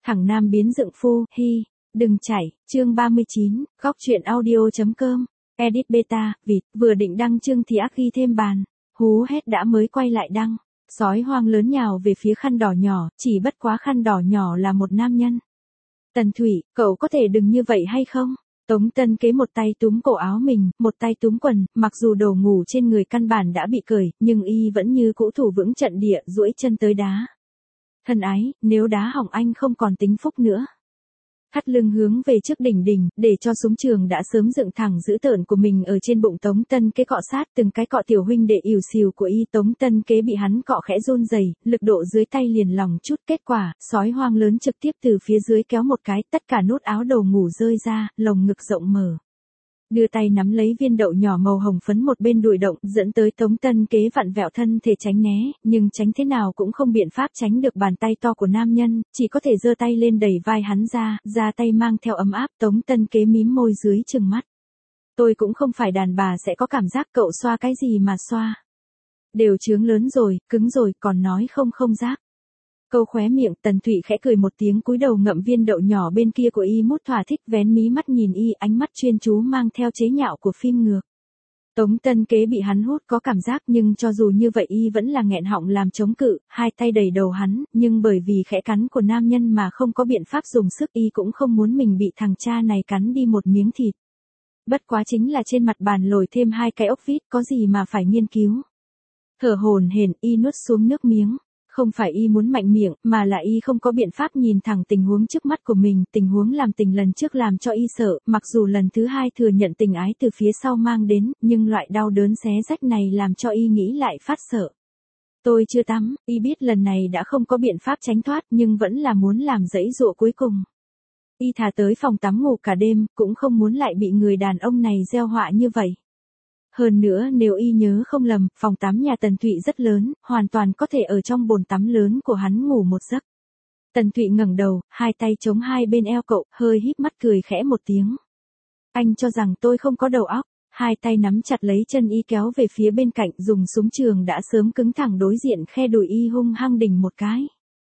Thằng nam biến dựng phu, hi, đừng chảy, chương 39, góc truyện audio.com, edit beta, vịt, vừa định đăng chương thì ác ghi thêm bàn, hú hét đã mới quay lại đăng, sói hoang lớn nhào về phía khăn đỏ nhỏ, chỉ bất quá khăn đỏ nhỏ là một nam nhân. Tần Thủy, cậu có thể đừng như vậy hay không? Tống Tân Kế một tay túm cổ áo mình, một tay túm quần, mặc dù đồ ngủ trên người căn bản đã bị cởi, nhưng y vẫn như cũ thủ vững trận địa, duỗi chân tới đá. Thân ái, nếu đá hỏng anh không còn tính phúc nữa. Thắt lưng hướng về trước đỉnh, để cho súng trường đã sớm dựng thẳng giữ tợn của mình ở trên bụng Tống Tân Kế cọ sát từng cái cọ tiểu huynh đệ ỉu xìu của y. Tống Tân Kế bị hắn cọ khẽ run rẩy, lực độ dưới tay liền lòng chút, kết quả, sói hoang lớn trực tiếp từ phía dưới kéo một cái, tất cả nút áo đồ ngủ rơi ra, lồng ngực rộng mở. Đưa tay nắm lấy viên đậu nhỏ màu hồng phấn một bên đùi động, dẫn tới Tống Tân Kế vặn vẹo thân thể tránh né, nhưng tránh thế nào cũng không biện pháp tránh được bàn tay to của nam nhân, chỉ có thể giơ tay lên đẩy vai hắn ra tay mang theo ấm áp. Tống Tân Kế mím môi dưới trừng mắt. Tôi cũng không phải đàn bà sẽ có cảm giác, cậu xoa cái gì mà xoa. Đều trướng lớn rồi, cứng rồi, còn nói không giác. Câu khóe miệng, Tần Thụy khẽ cười một tiếng, cúi đầu ngậm viên đậu nhỏ bên kia của y mút thỏa thích, vén mí mắt nhìn y, ánh mắt chuyên chú mang theo chế nhạo của phim ngược. Tống Tân Kế bị hắn hút có cảm giác, nhưng cho dù như vậy y vẫn là nghẹn họng làm chống cự, hai tay đẩy đầu hắn, nhưng bởi vì khẽ cắn của nam nhân mà không có biện pháp dùng sức, y cũng không muốn mình bị thằng cha này cắn đi một miếng thịt. Bất quá chính là trên mặt bàn lồi thêm hai cái ốc vít, có gì mà phải nghiên cứu. Thở hổn hển, y nuốt xuống nước miếng. Không phải y muốn mạnh miệng, mà là y không có biện pháp nhìn thẳng tình huống trước mắt của mình, tình huống làm tình lần trước làm cho y sợ, mặc dù lần thứ hai thừa nhận tình ái từ phía sau mang đến, nhưng loại đau đớn xé rách này làm cho y nghĩ lại phát sợ. Tôi chưa tắm, y biết lần này đã không có biện pháp tránh thoát, nhưng vẫn là muốn làm dãy dụa cuối cùng. Y thà tới phòng tắm ngủ cả đêm, cũng không muốn lại bị người đàn ông này gieo họa như vậy. Hơn nữa nếu y nhớ không lầm, phòng tắm nhà Tần Thụy rất lớn, hoàn toàn có thể ở trong bồn tắm lớn của hắn ngủ một giấc. Tần Thụy ngẩng đầu, hai tay chống hai bên eo cậu, hơi híp mắt cười khẽ một tiếng. Anh cho rằng tôi không có đầu óc, hai tay nắm chặt lấy chân y kéo về phía bên cạnh, dùng súng trường đã sớm cứng thẳng đối diện khe đùi y hung hăng đỉnh một cái.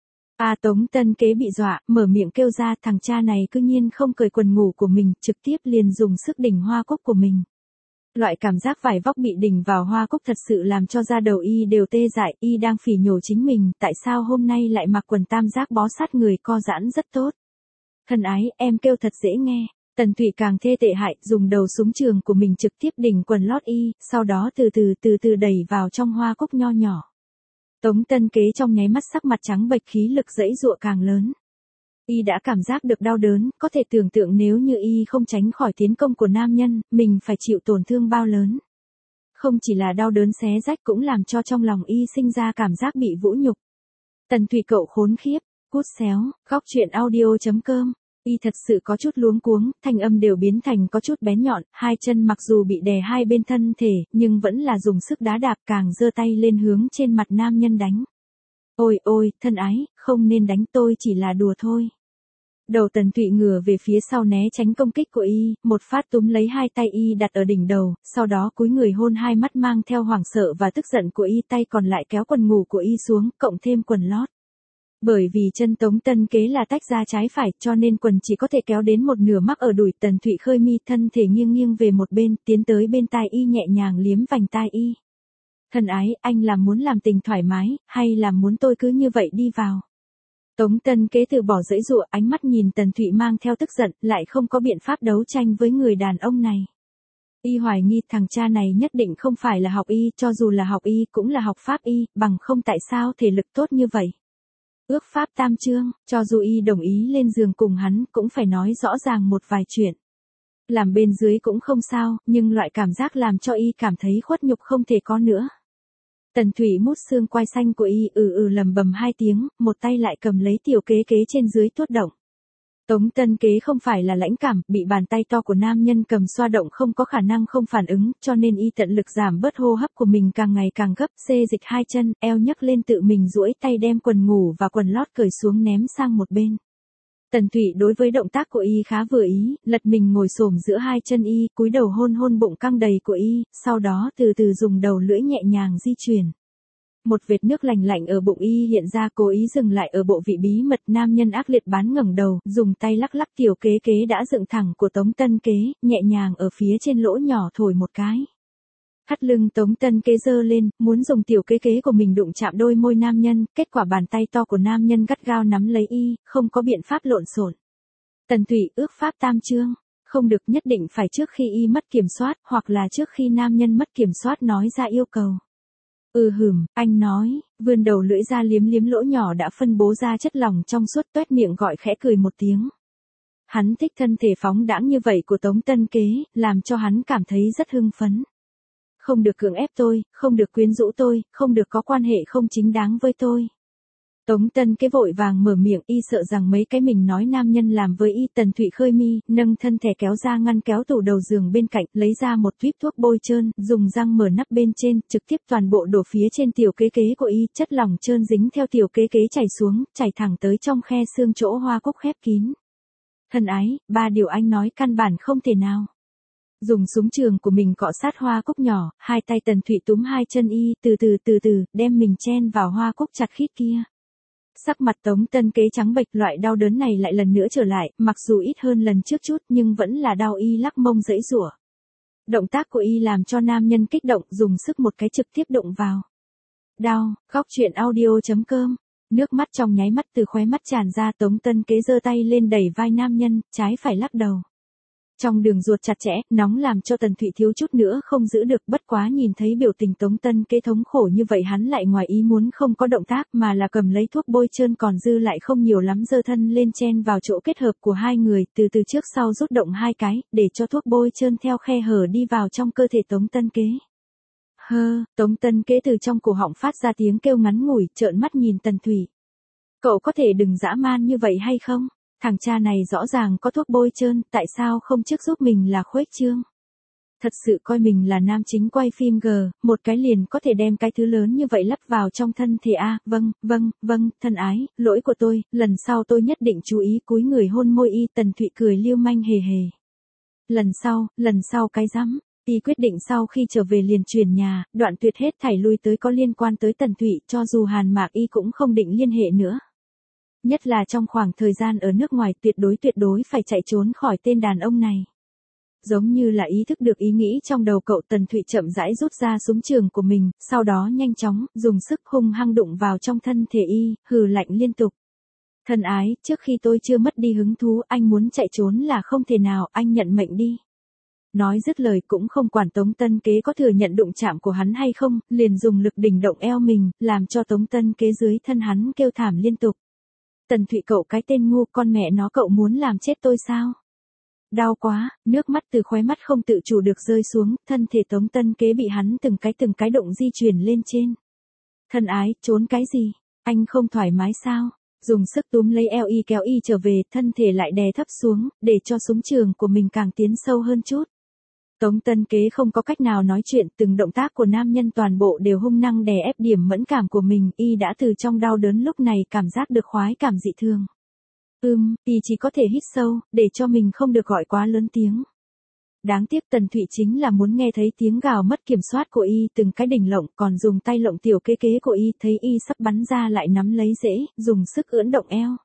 Tống Tân Kế bị dọa, mở miệng kêu ra, thằng cha này cư nhiên không cởi quần ngủ của mình, trực tiếp liền dùng sức đỉnh hoa cúc của mình. Loại cảm giác vải vóc bị đỉnh vào hoa cúc thật sự làm cho da đầu y đều tê dại, y đang phỉ nhổ chính mình, tại sao hôm nay lại mặc quần tam giác bó sát người, co giãn rất tốt. Thân ái, em kêu thật dễ nghe. Tần Thụy càng thê tệ hại, dùng đầu súng trường của mình trực tiếp đỉnh quần lót y, sau đó từ từ đẩy vào trong hoa cúc nho nhỏ. Tống Tân Kế trong nháy mắt sắc mặt trắng bệch, khí lực dãy dụa càng lớn. Y đã cảm giác được đau đớn, có thể tưởng tượng nếu như y không tránh khỏi tiến công của nam nhân, mình phải chịu tổn thương bao lớn. Không chỉ là đau đớn xé rách, cũng làm cho trong lòng y sinh ra cảm giác bị vũ nhục. Tần Thụy cậu khốn khiếp, cút xéo, góc truyện audio.com. Y thật sự có chút luống cuống, thanh âm đều biến thành có chút bén nhọn, hai chân mặc dù bị đè hai bên thân thể, nhưng vẫn là dùng sức đá đạp, càng giơ tay lên hướng trên mặt nam nhân đánh. Ôi, thân ái, không nên đánh, tôi chỉ là đùa thôi. Đầu Tần Thụy ngửa về phía sau né tránh công kích của y, một phát túm lấy hai tay y đặt ở đỉnh đầu, sau đó cúi người hôn hai mắt mang theo hoảng sợ và tức giận của y, tay còn lại kéo quần ngủ của y xuống, cộng thêm quần lót. Bởi vì chân Tống Tân Kế là tách ra trái phải, cho nên quần chỉ có thể kéo đến một nửa mắc ở đùi. Tần Thụy khơi mi, thân thể nghiêng về một bên, tiến tới bên tai y nhẹ nhàng liếm vành tai y. Thân ái, anh là muốn làm tình thoải mái, hay là muốn tôi cứ như vậy đi vào? Tống Tân Kế từ bỏ dãy dụa, ánh mắt nhìn Tần Thụy mang theo tức giận, lại không có biện pháp đấu tranh với người đàn ông này. Y hoài nghi thằng cha này nhất định không phải là học y, cho dù là học y cũng là học pháp y, bằng không tại sao thể lực tốt như vậy. Ước pháp tam chương, cho dù y đồng ý lên giường cùng hắn, cũng phải nói rõ ràng một vài chuyện. Làm bên dưới cũng không sao, nhưng loại cảm giác làm cho y cảm thấy khuất nhục không thể có nữa. Tần Thụy mút xương quai xanh của y, lầm bầm hai tiếng, một tay lại cầm lấy tiểu kế trên dưới tuốt động. Tống Tân Kế không phải là lãnh cảm, bị bàn tay to của nam nhân cầm xoa động không có khả năng không phản ứng, cho nên y tận lực giảm bớt hô hấp của mình càng ngày càng gấp, xê dịch hai chân, eo nhấc lên, tự mình duỗi tay đem quần ngủ và quần lót cởi xuống ném sang một bên. Tần Thụy đối với động tác của y khá vừa ý, lật mình ngồi xổm giữa hai chân y, cúi đầu hôn bụng căng đầy của y, sau đó từ từ dùng đầu lưỡi nhẹ nhàng di chuyển. Một vệt nước lạnh lạnh ở bụng y hiện ra, cố ý dừng lại ở bộ vị bí mật. Nam nhân ác liệt bán ngẩng đầu, dùng tay lắc lắc tiểu kế kế đã dựng thẳng của Tống Tân Kế, nhẹ nhàng ở phía trên lỗ nhỏ thổi một cái. Thắt lưng Tống Tân Kế giơ lên, muốn dùng tiểu kế kế của mình đụng chạm đôi môi nam nhân, kết quả bàn tay to của nam nhân gắt gao nắm lấy y, không có biện pháp lộn xộn. Tần Thụy ước pháp tam chương, không được, nhất định phải trước khi y mất kiểm soát, hoặc là trước khi nam nhân mất kiểm soát nói ra yêu cầu. Anh nói, vươn đầu lưỡi ra liếm liếm lỗ nhỏ đã phân bố ra chất lỏng trong suốt, toét miệng gọi khẽ cười một tiếng. Hắn thích thân thể phóng đãng như vậy của Tống Tân Kế, làm cho hắn cảm thấy rất hưng phấn. Không được cưỡng ép tôi, không được quyến rũ tôi, không được có quan hệ không chính đáng với tôi. Tống Tân Kế vội vàng mở miệng, y sợ rằng mấy cái mình nói nam nhân làm với y. Tần Thụy khơi mi, nâng thân thể kéo ra ngăn kéo tủ đầu giường bên cạnh, lấy ra một tuýp thuốc bôi trơn, dùng răng mở nắp bên trên, trực tiếp toàn bộ đổ phía trên tiểu kế kế của y, chất lỏng trơn dính theo tiểu kế kế chảy xuống, chảy thẳng tới trong khe xương chỗ hoa cúc khép kín. Thân ái, 3 điều anh nói căn bản không thể nào. Dùng súng trường của mình cọ sát hoa cúc nhỏ, hai tay Tần Thụy túm hai chân y, từ từ, đem mình chen vào hoa cúc chặt khít kia. Sắc mặt Tống Tân Kế trắng bệch, loại đau đớn này lại lần nữa trở lại, mặc dù ít hơn lần trước chút nhưng vẫn là đau. Y lắc mông giãy giụa. Động tác của y làm cho nam nhân kích động, dùng sức một cái trực tiếp đụng vào. Đau, góc truyện audio.com. Nước mắt trong nháy mắt từ khóe mắt tràn ra. Tống Tân Kế giơ tay lên đẩy vai nam nhân, trái phải lắc đầu. Trong đường ruột chặt chẽ, nóng làm cho Tần Thụy thiếu chút nữa không giữ được, bất quá nhìn thấy biểu tình Tống Tân Kế thống khổ như vậy hắn lại ngoài ý muốn không có động tác mà là cầm lấy thuốc bôi trơn còn dư lại không nhiều lắm giơ thân lên chen vào chỗ kết hợp của hai người, từ trước sau rút động hai cái, để cho thuốc bôi trơn theo khe hở đi vào trong cơ thể Tống Tân Kế. Tống Tân Kế từ trong cổ họng phát ra tiếng kêu ngắn ngủi, trợn mắt nhìn Tần Thụy. Cậu có thể đừng dã man như vậy hay không? Thằng cha này rõ ràng có thuốc bôi trơn, tại sao không trước giúp mình là khuếch trương? Thật sự coi mình là nam chính quay phim G, một cái liền có thể đem cái thứ lớn như vậy lắp vào trong thân thể a. Vâng, thân ái, lỗi của tôi, lần sau tôi nhất định chú ý. Cúi người hôn môi y. Tần Thụy cười liêu manh hề hề. Lần sau cái rắm. Y quyết định sau khi trở về liền chuyển nhà, đoạn tuyệt hết thảy lui tới có liên quan tới Tần Thụy, cho dù Hàn Mạc y cũng không định liên hệ nữa. Nhất là trong khoảng thời gian ở nước ngoài, tuyệt đối phải chạy trốn khỏi tên đàn ông này. Giống như là ý thức được ý nghĩ trong đầu cậu, Tần Thụy chậm rãi rút ra súng trường của mình, sau đó nhanh chóng, dùng sức hung hăng đụng vào trong thân thể y, hừ lạnh liên tục. Thân ái, trước khi tôi chưa mất đi hứng thú, anh muốn chạy trốn là không thể nào, anh nhận mệnh đi. Nói dứt lời cũng không quản Tống Tân Kế có thừa nhận đụng chạm của hắn hay không, liền dùng lực đỉnh động eo mình, làm cho Tống Tân Kế dưới thân hắn kêu thảm liên tục. Tần Thụy, cậu cái tên ngu, con mẹ nó, cậu muốn làm chết tôi sao? Đau quá, nước mắt từ khóe mắt không tự chủ được rơi xuống, thân thể Tống Tân Kế bị hắn từng cái động di chuyển lên trên. Thân ái, trốn cái gì? Anh không thoải mái sao? Dùng sức túm lấy eo y kéo y trở về, thân thể lại đè thấp xuống, để cho súng trường của mình càng tiến sâu hơn chút. Tống Tân Kế không có cách nào nói chuyện, từng động tác của nam nhân toàn bộ đều hung năng đè ép điểm mẫn cảm của mình, y đã từ trong đau đớn lúc này cảm giác được khoái cảm dị thường. Y chỉ có thể hít sâu, để cho mình không được gọi quá lớn tiếng. Đáng tiếc Tần Thụy chính là muốn nghe thấy tiếng gào mất kiểm soát của y, từng cái đỉnh lộng, còn dùng tay lộng tiểu kế kế của y, thấy y sắp bắn ra lại nắm lấy rễ, dùng sức ưỡn động eo.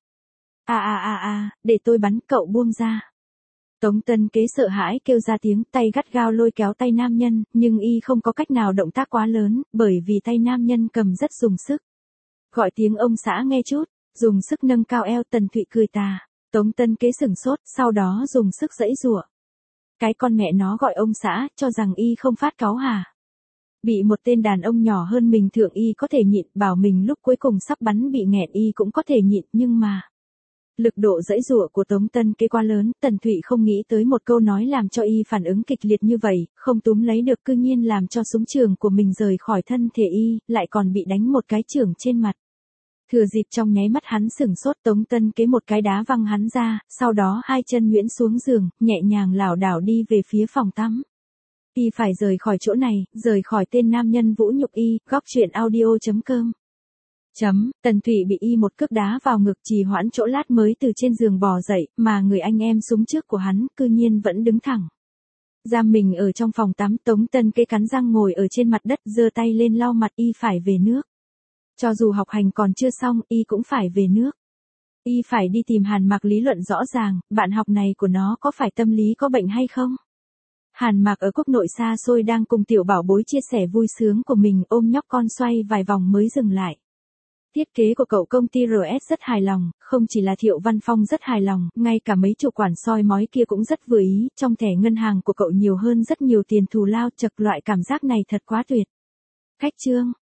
Để tôi bắn, cậu buông ra. Tống Tân Kế sợ hãi kêu ra tiếng, tay gắt gao lôi kéo tay nam nhân, nhưng y không có cách nào động tác quá lớn, bởi vì tay nam nhân cầm rất dùng sức. Gọi tiếng ông xã nghe chút, dùng sức nâng cao eo. Tần Thụy cười tà. Tống Tân Kế sửng sốt, sau đó dùng sức giãy giụa. Cái con mẹ nó gọi ông xã, cho rằng y không phát cáu hả? Bị một tên đàn ông nhỏ hơn mình thượng y có thể nhịn, bảo mình lúc cuối cùng sắp bắn bị nghẹn y cũng có thể nhịn, nhưng mà... Lực độ giãy giụa của Tống Tân Kế quá lớn, Tần Thụy không nghĩ tới một câu nói làm cho y phản ứng kịch liệt như vậy, không túm lấy được, cư nhiên làm cho súng trường của mình rời khỏi thân thể y, lại còn bị đánh một cái chưởng trên mặt. Thừa dịp trong nháy mắt hắn sửng sốt, Tống Tân Kế một cái đá văng hắn ra, sau đó hai chân nhuyễn xuống giường, nhẹ nhàng lảo đảo đi về phía phòng tắm. Y phải rời khỏi chỗ này, rời khỏi tên nam nhân vũ nhục y. Góc truyện audio.com. Tần Thụy bị y một cước đá vào ngực, trì hoãn chỗ lát mới từ trên giường bò dậy, mà người anh em súng trước của hắn, cư nhiên vẫn đứng thẳng. Giam mình ở trong phòng tắm. Tống Tân Kế cắn răng ngồi ở trên mặt đất, giơ tay lên lau mặt. Y phải về nước. Cho dù học hành còn chưa xong, y cũng phải về nước. Y phải đi tìm Hàn Mạc lý luận rõ ràng, bạn học này của nó có phải tâm lý có bệnh hay không? Hàn Mạc ở quốc nội xa xôi đang cùng tiểu bảo bối chia sẻ vui sướng của mình, ôm nhóc con xoay vài vòng mới dừng lại. Thiết kế của cậu công ty RS rất hài lòng, không chỉ là Thiệu Văn Phong rất hài lòng, ngay cả mấy chủ quản soi mói kia cũng rất vừa ý, trong thẻ ngân hàng của cậu nhiều hơn rất nhiều tiền thù lao, chật loại cảm giác này thật quá tuyệt. Khách trương,